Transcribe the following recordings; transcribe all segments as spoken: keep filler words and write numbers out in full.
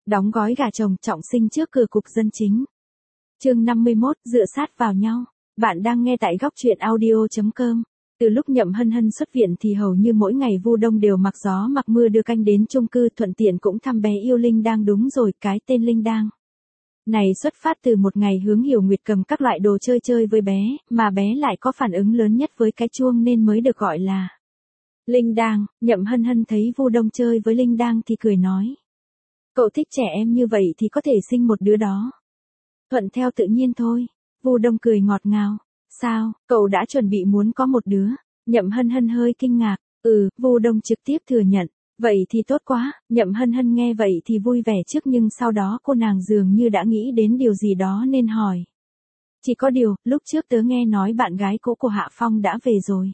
Đóng gói gà chồng trọng sinh trước cửa cục dân chính. Chương năm mươi mốt, dựa sát vào nhau. Bạn đang nghe tại góc truyện audio chấm com. Từ lúc Nhậm Hân Hân xuất viện thì hầu như mỗi ngày Vu Đông đều mặc gió mặc mưa đưa canh đến chung cư, thuận tiện cũng thăm bé yêu Linh Đang. Đúng rồi, cái tên Linh Đang này xuất phát từ một ngày Hướng Hiểu Nguyệt cầm các loại đồ chơi chơi với bé, mà bé lại có phản ứng lớn nhất với cái chuông nên mới được gọi là Linh Đang. Nhậm Hân Hân thấy Vu Đông chơi với Linh Đang thì cười nói: cậu thích trẻ em như vậy thì có thể sinh một đứa đó. Thuận theo tự nhiên thôi. Vu Đông cười ngọt ngào. Sao, cậu đã chuẩn bị muốn có một đứa? Nhậm Hân Hân hơi kinh ngạc. Ừ, Vu Đông trực tiếp thừa nhận. Vậy thì tốt quá. Nhậm Hân Hân nghe vậy thì vui vẻ trước, nhưng sau đó cô nàng dường như đã nghĩ đến điều gì đó nên hỏi: chỉ có điều, lúc trước tớ nghe nói bạn gái cũ của Hạ Phong đã về rồi.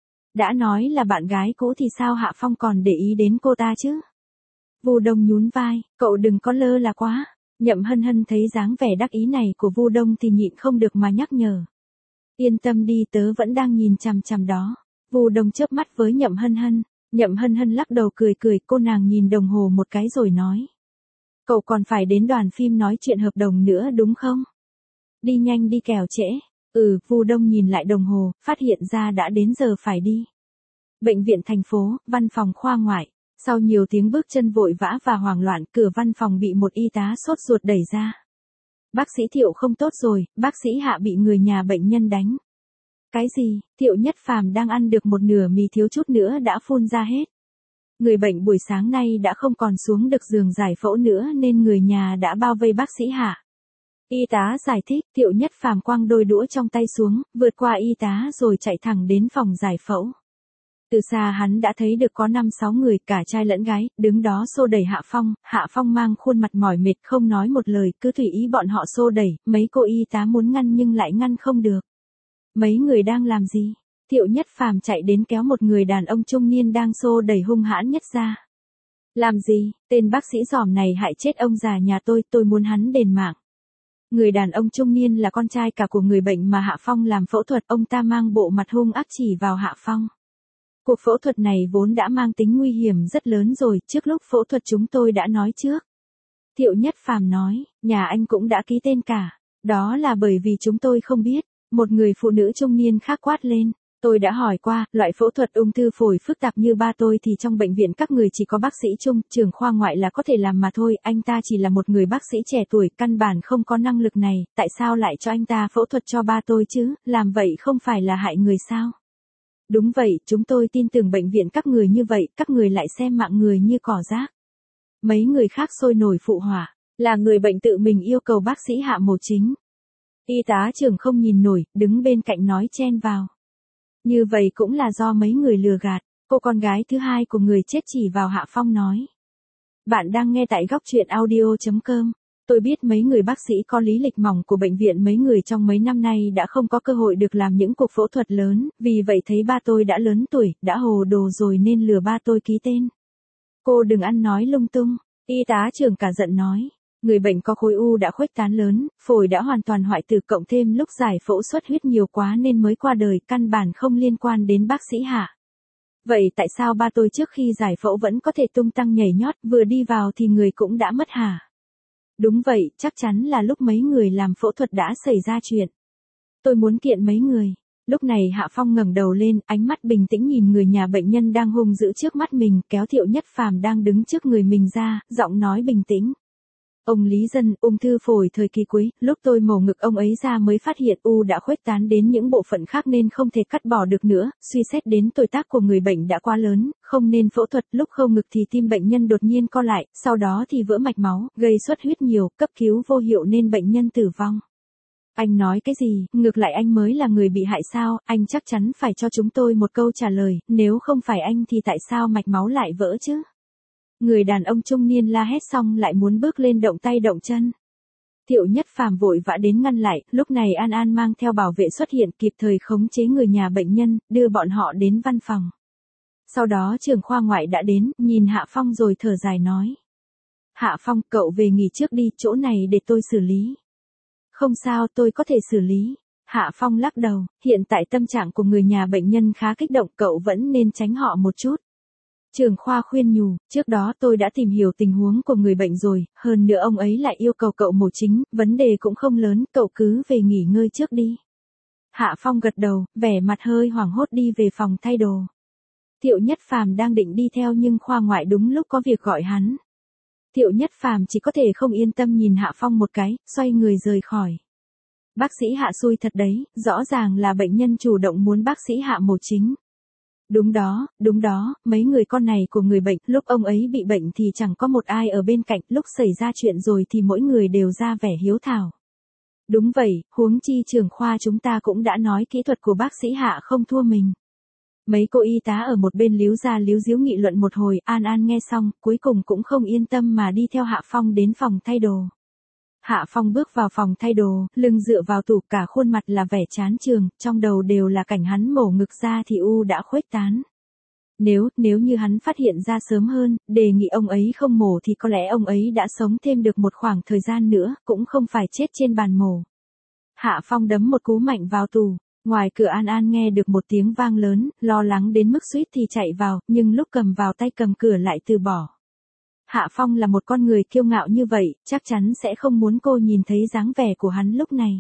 Đã nói là bạn gái cũ thì sao Hạ Phong còn để ý đến cô ta chứ? Vu Đông nhún vai, cậu đừng có lơ là quá. Nhậm Hân Hân thấy dáng vẻ đắc ý này của Vu Đông thì nhịn không được mà nhắc nhở. Yên tâm đi, tớ vẫn đang nhìn chằm chằm đó. Vu Đông chớp mắt với Nhậm Hân Hân. Nhậm Hân Hân lắc đầu cười cười, cô nàng nhìn đồng hồ một cái rồi nói: cậu còn phải đến đoàn phim nói chuyện hợp đồng nữa đúng không? Đi nhanh đi kẻo trễ. Ừ, Vu Đông nhìn lại đồng hồ, phát hiện ra đã đến giờ phải đi. Bệnh viện thành phố, văn phòng khoa ngoại. Sau nhiều tiếng bước chân vội vã và hoảng loạn, cửa văn phòng bị một y tá sốt ruột đẩy ra. Bác sĩ Thiệu không tốt rồi, bác sĩ Hạ bị người nhà bệnh nhân đánh. Cái gì? Thiệu Nhất Phàm đang ăn được một nửa mì thiếu chút nữa đã phun ra hết. Người bệnh buổi sáng nay đã không còn xuống được giường giải phẫu nữa nên người nhà đã bao vây bác sĩ Hạ. Y tá giải thích. Thiệu Nhất Phàm quăng đôi đũa trong tay xuống, vượt qua y tá rồi chạy thẳng đến phòng giải phẫu. Từ xa hắn đã thấy được có năm sáu người, cả trai lẫn gái, đứng đó xô đẩy Hạ Phong. Hạ Phong mang khuôn mặt mỏi mệt không nói một lời, cứ tùy ý bọn họ xô đẩy. Mấy cô y tá muốn ngăn nhưng lại ngăn không được. Mấy người đang làm gì? Thiệu Nhất Phàm chạy đến kéo một người đàn ông trung niên đang xô đẩy hung hãn nhất ra. Làm gì? Tên bác sĩ giòm này hại chết ông già nhà tôi, tôi muốn hắn đền mạng. Người đàn ông trung niên là con trai cả của người bệnh mà Hạ Phong làm phẫu thuật, ông ta mang bộ mặt hung ác chỉ vào Hạ Phong. Cuộc phẫu thuật này vốn đã mang tính nguy hiểm rất lớn rồi, trước lúc phẫu thuật chúng tôi đã nói trước. Thiệu Nhất Phàm nói, nhà anh cũng đã ký tên cả. Đó là bởi vì chúng tôi không biết. Một người phụ nữ trung niên khác quát lên. Tôi đã hỏi qua, loại phẫu thuật ung thư phổi phức tạp như ba tôi thì trong bệnh viện các người chỉ có bác sĩ Trung, trưởng khoa ngoại là có thể làm mà thôi. Anh ta chỉ là một người bác sĩ trẻ tuổi, căn bản không có năng lực này. Tại sao lại cho anh ta phẫu thuật cho ba tôi chứ? Làm vậy không phải là hại người sao? Đúng vậy, chúng tôi tin tưởng bệnh viện các người như vậy, các người lại xem mạng người như cỏ rác. Mấy người khác sôi nổi phụ họa, là người bệnh tự mình yêu cầu bác sĩ Hạ mổ chính. Y tá trưởng không nhìn nổi, đứng bên cạnh nói chen vào. Như vậy cũng là do mấy người lừa gạt. Cô con gái thứ hai của người chết chỉ vào Hạ Phong nói. Bạn đang nghe tại góc truyện audio chấm com. Tôi biết mấy người bác sĩ có lý lịch mỏng của bệnh viện mấy người trong mấy năm nay đã không có cơ hội được làm những cuộc phẫu thuật lớn, vì vậy thấy ba tôi đã lớn tuổi, đã hồ đồ rồi nên lừa ba tôi ký tên. Cô đừng ăn nói lung tung. Y tá trưởng cả giận nói. Người bệnh có khối u đã khuếch tán lớn, phổi đã hoàn toàn hoại tử, cộng thêm lúc giải phẫu xuất huyết nhiều quá nên mới qua đời, căn bản không liên quan đến bác sĩ Hạ. Vậy tại sao ba tôi trước khi giải phẫu vẫn có thể tung tăng nhảy nhót, vừa đi vào thì người cũng đã mất hả? Đúng vậy, chắc chắn là lúc mấy người làm phẫu thuật đã xảy ra chuyện. Tôi muốn kiện mấy người. Lúc này Hạ Phong ngẩng đầu lên, ánh mắt bình tĩnh nhìn người nhà bệnh nhân đang hung dữ trước mắt mình, kéo Thiệu Nhất Phàm đang đứng trước người mình ra, giọng nói bình tĩnh. Ông Lý Dân, ung thư phổi thời kỳ cuối, lúc tôi mổ ngực ông ấy ra mới phát hiện u đã khuếch tán đến những bộ phận khác nên không thể cắt bỏ được nữa, suy xét đến tuổi tác của người bệnh đã quá lớn, không nên phẫu thuật, lúc khâu ngực thì tim bệnh nhân đột nhiên co lại, sau đó thì vỡ mạch máu, gây xuất huyết nhiều, cấp cứu vô hiệu nên bệnh nhân tử vong. Anh nói cái gì, ngược lại anh mới là người bị hại sao, anh chắc chắn phải cho chúng tôi một câu trả lời, nếu không phải anh thì tại sao mạch máu lại vỡ chứ? Người đàn ông trung niên la hét xong lại muốn bước lên động tay động chân. Thiệu Nhất Phàm vội vã đến ngăn lại, lúc này An An mang theo bảo vệ xuất hiện kịp thời khống chế người nhà bệnh nhân, đưa bọn họ đến văn phòng. Sau đó trưởng khoa ngoại đã đến, nhìn Hạ Phong rồi thở dài nói. Hạ Phong, cậu về nghỉ trước đi, chỗ này để tôi xử lý. Không sao, tôi có thể xử lý. Hạ Phong lắc đầu, hiện tại tâm trạng của người nhà bệnh nhân khá kích động, cậu vẫn nên tránh họ một chút. Trưởng khoa khuyên nhủ, trước đó tôi đã tìm hiểu tình huống của người bệnh rồi, hơn nữa ông ấy lại yêu cầu cậu mổ chính, vấn đề cũng không lớn, cậu cứ về nghỉ ngơi trước đi. Hạ Phong gật đầu, vẻ mặt hơi hoảng hốt đi về phòng thay đồ. Thiệu Nhất Phàm đang định đi theo nhưng khoa ngoại đúng lúc có việc gọi hắn. Thiệu Nhất Phàm chỉ có thể không yên tâm nhìn Hạ Phong một cái, xoay người rời khỏi. Bác sĩ Hạ xui thật đấy, rõ ràng là bệnh nhân chủ động muốn bác sĩ Hạ mổ chính. Đúng đó, đúng đó, mấy người con này của người bệnh, lúc ông ấy bị bệnh thì chẳng có một ai ở bên cạnh, lúc xảy ra chuyện rồi thì mỗi người đều ra vẻ hiếu thảo. Đúng vậy, huống chi trưởng khoa chúng ta cũng đã nói kỹ thuật của bác sĩ Hạ không thua mình. Mấy cô y tá ở một bên líu ra líu díu nghị luận một hồi, An An nghe xong, cuối cùng cũng không yên tâm mà đi theo Hạ Phong đến phòng thay đồ. Hạ Phong bước vào phòng thay đồ, lưng dựa vào tủ, cả khuôn mặt là vẻ chán chường, trong đầu đều là cảnh hắn mổ ngực ra thì u đã khuếch tán. Nếu, nếu như hắn phát hiện ra sớm hơn, đề nghị ông ấy không mổ thì có lẽ ông ấy đã sống thêm được một khoảng thời gian nữa, cũng không phải chết trên bàn mổ. Hạ Phong đấm một cú mạnh vào tủ, ngoài cửa An An nghe được một tiếng vang lớn, lo lắng đến mức suýt thì chạy vào, nhưng lúc cầm vào tay cầm cửa lại từ bỏ. Hạ Phong là một con người kiêu ngạo như vậy, chắc chắn sẽ không muốn cô nhìn thấy dáng vẻ của hắn lúc này.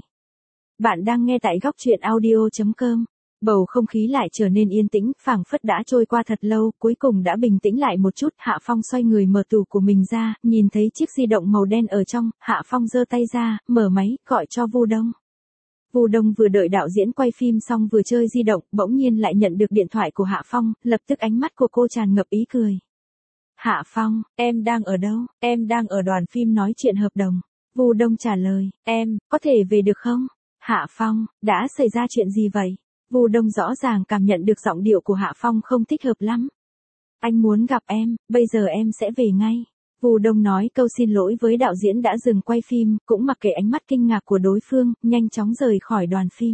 Bạn đang nghe tại góc truyện audio chấm com. Bầu không khí lại trở nên yên tĩnh, phảng phất đã trôi qua thật lâu, cuối cùng đã bình tĩnh lại một chút. Hạ Phong xoay người mở tủ của mình ra, nhìn thấy chiếc di động màu đen ở trong, Hạ Phong giơ tay ra, mở máy, gọi cho Vu Đông. Vu Đông vừa đợi đạo diễn quay phim xong vừa chơi di động, bỗng nhiên lại nhận được điện thoại của Hạ Phong, lập tức ánh mắt của cô tràn ngập ý cười. Hạ Phong, em đang ở đâu? Em đang ở đoàn phim nói chuyện hợp đồng. Vu Đông trả lời, em, có thể về được không? Hạ Phong, đã xảy ra chuyện gì vậy? Vu Đông rõ ràng cảm nhận được giọng điệu của Hạ Phong không thích hợp lắm. Anh muốn gặp em, bây giờ em sẽ về ngay. Vu Đông nói câu xin lỗi với đạo diễn đã dừng quay phim, cũng mặc kệ ánh mắt kinh ngạc của đối phương, nhanh chóng rời khỏi đoàn phim.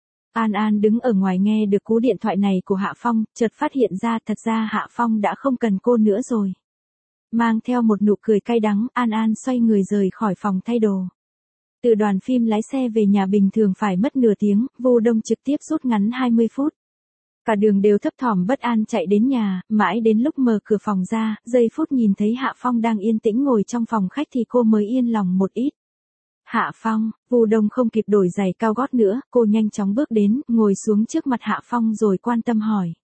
An An đứng ở ngoài nghe được cú điện thoại này của Hạ Phong, chợt phát hiện ra thật ra Hạ Phong đã không cần cô nữa rồi. Mang theo một nụ cười cay đắng, An An xoay người rời khỏi phòng thay đồ. Từ đoàn phim lái xe về nhà bình thường phải mất nửa tiếng, Vu Đông trực tiếp rút ngắn hai mươi phút. Cả đường đều thấp thỏm bất an chạy đến nhà, mãi đến lúc mở cửa phòng ra, giây phút nhìn thấy Hạ Phong đang yên tĩnh ngồi trong phòng khách thì cô mới yên lòng một ít. Hạ Phong, Vu Đông không kịp đổi giày cao gót nữa, cô nhanh chóng bước đến, ngồi xuống trước mặt Hạ Phong rồi quan tâm hỏi.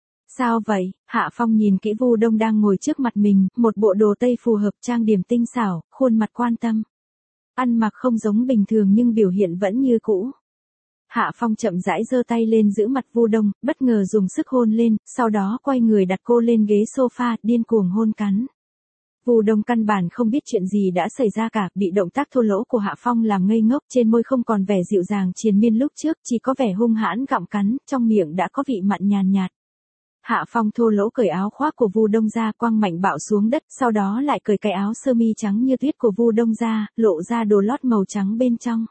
Sao vậy? Hạ Phong nhìn kỹ Vu Đông đang ngồi trước mặt mình, một bộ đồ tây phù hợp trang điểm tinh xảo, khuôn mặt quan tâm. Ăn mặc không giống bình thường nhưng biểu hiện vẫn như cũ. Hạ Phong chậm rãi giơ tay lên giữ mặt Vu Đông, bất ngờ dùng sức hôn lên, sau đó quay người đặt cô lên ghế sofa, điên cuồng hôn cắn. Vu Đông căn bản không biết chuyện gì đã xảy ra cả, bị động tác thô lỗ của Hạ Phong làm ngây ngốc, trên môi không còn vẻ dịu dàng triền miên lúc trước, chỉ có vẻ hung hãn gặm cắn, trong miệng đã có vị mặn nhàn nhạt. Hạ Phong thô lỗ cởi áo khoác của Vu Đông ra, quăng mạnh bạo xuống đất, sau đó lại cởi cái áo sơ mi trắng như tuyết của Vu Đông ra, lộ ra đồ lót màu trắng bên trong.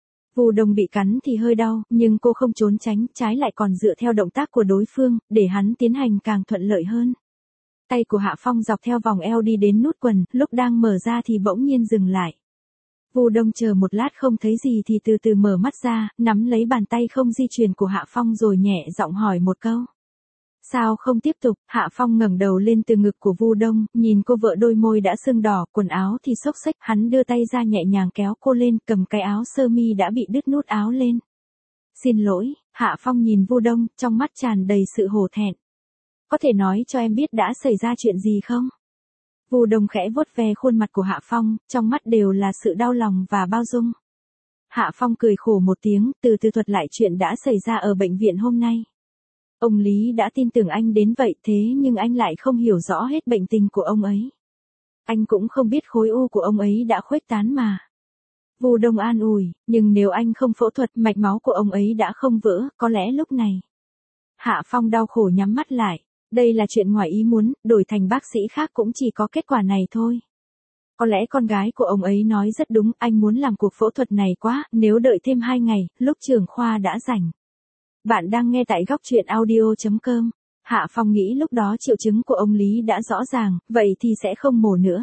Vu Đông bị cắn thì hơi đau, nhưng cô không trốn tránh, trái lại còn dựa theo động tác của đối phương, để hắn tiến hành càng thuận lợi hơn. Tay của Hạ Phong dọc theo vòng eo đi đến nút quần, lúc đang mở ra thì bỗng nhiên dừng lại. Vu Đông chờ một lát không thấy gì thì từ từ mở mắt ra, nắm lấy bàn tay không di chuyển của Hạ Phong rồi nhẹ giọng hỏi một câu. Sao không tiếp tục? Hạ Phong ngẩng đầu lên từ ngực của Vu Đông, nhìn cô vợ đôi môi đã sưng đỏ, quần áo thì xốc xếch, hắn đưa tay ra nhẹ nhàng kéo cô lên, cầm cái áo sơ mi đã bị đứt nút áo lên. Xin lỗi, Hạ Phong nhìn Vu Đông, trong mắt tràn đầy sự hổ thẹn. Có thể nói cho em biết đã xảy ra chuyện gì không? Vu Đông khẽ vuốt ve khuôn mặt của Hạ Phong, trong mắt đều là sự đau lòng và bao dung. Hạ Phong cười khổ một tiếng, từ từ thuật lại chuyện đã xảy ra ở bệnh viện hôm nay. Ông Lý đã tin tưởng anh đến vậy thế nhưng anh lại không hiểu rõ hết bệnh tình của ông ấy. Anh cũng không biết khối u của ông ấy đã khuếch tán mà. Vu Đông an ủi, nhưng nếu anh không phẫu thuật mạch máu của ông ấy đã không vỡ, có lẽ lúc này. Hạ Phong đau khổ nhắm mắt lại. Đây là chuyện ngoài ý muốn, đổi thành bác sĩ khác cũng chỉ có kết quả này thôi. Có lẽ con gái của ông ấy nói rất đúng, anh muốn làm cuộc phẫu thuật này quá, nếu đợi thêm hai ngày, lúc trưởng khoa đã rảnh. Bạn đang nghe tại góc truyện audio chấm com. Hạ Phong nghĩ lúc đó triệu chứng của ông Lý đã rõ ràng, vậy thì sẽ không mổ nữa.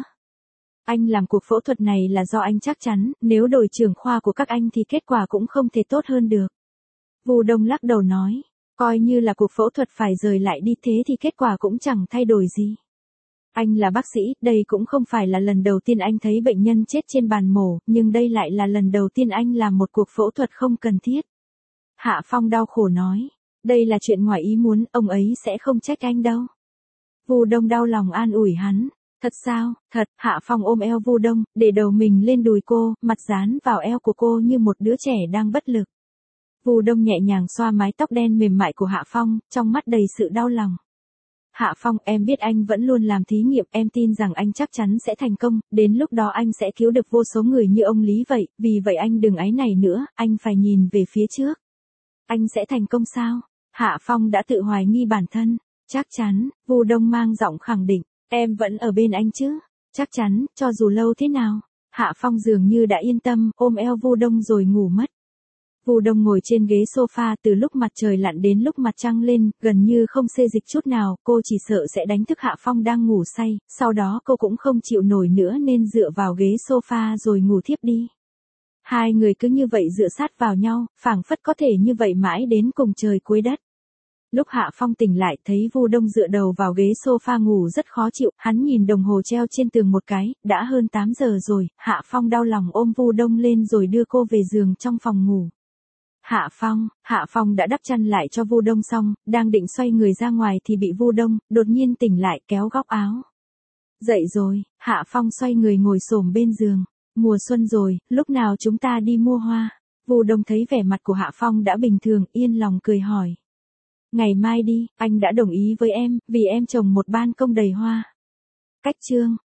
Anh làm cuộc phẫu thuật này là do anh chắc chắn, nếu đổi trưởng khoa của các anh thì kết quả cũng không thể tốt hơn được. Vu Đông lắc đầu nói, Coi như là cuộc phẫu thuật phải rời lại đi thế thì kết quả cũng chẳng thay đổi gì. Anh là bác sĩ, đây cũng không phải là lần đầu tiên anh thấy bệnh nhân chết trên bàn mổ, nhưng đây lại là lần đầu tiên anh làm một cuộc phẫu thuật không cần thiết. Hạ Phong đau khổ nói, đây là chuyện ngoài ý muốn, ông ấy sẽ không trách anh đâu. Vu Đông đau lòng an ủi hắn, thật sao, thật. Hạ Phong ôm eo Vu Đông, để đầu mình lên đùi cô, mặt dán vào eo của cô như một đứa trẻ đang bất lực. Vu Đông nhẹ nhàng xoa mái tóc đen mềm mại của Hạ Phong, trong mắt đầy sự đau lòng. Hạ Phong, em biết anh vẫn luôn làm thí nghiệm, em tin rằng anh chắc chắn sẽ thành công, đến lúc đó anh sẽ cứu được vô số người như ông Lý vậy, vì vậy anh đừng áy náy nữa, anh phải nhìn về phía trước. Anh sẽ thành công sao? Hạ Phong đã tự hoài nghi bản thân. Chắc chắn, Vu Đông mang giọng khẳng định, em vẫn ở bên anh chứ? Chắc chắn, cho dù lâu thế nào. Hạ Phong dường như đã yên tâm, ôm eo Vu Đông rồi ngủ mất. Vu Đông ngồi trên ghế sofa từ lúc mặt trời lặn đến lúc mặt trăng lên, gần như không xê dịch chút nào, cô chỉ sợ sẽ đánh thức Hạ Phong đang ngủ say, sau đó cô cũng không chịu nổi nữa nên dựa vào ghế sofa rồi ngủ thiếp đi. Hai người cứ như vậy dựa sát vào nhau, phảng phất có thể như vậy mãi đến cùng trời cuối đất. Lúc Hạ Phong tỉnh lại thấy Vu Đông dựa đầu vào ghế sofa ngủ rất khó chịu, hắn nhìn đồng hồ treo trên tường một cái, đã hơn tám giờ rồi, Hạ Phong đau lòng ôm Vu Đông lên rồi đưa cô về giường trong phòng ngủ. Hạ Phong, Hạ Phong đã đắp chăn lại cho Vu Đông xong, đang định xoay người ra ngoài thì bị Vu Đông đột nhiên tỉnh lại kéo góc áo. Dậy rồi, Hạ Phong xoay người ngồi xổm bên giường. Mùa xuân rồi, lúc nào chúng ta đi mua hoa? Vu Đông thấy vẻ mặt của Hạ Phong đã bình thường, yên lòng cười hỏi. Ngày mai đi, anh đã đồng ý với em, vì em trồng một ban công đầy hoa. Cách chương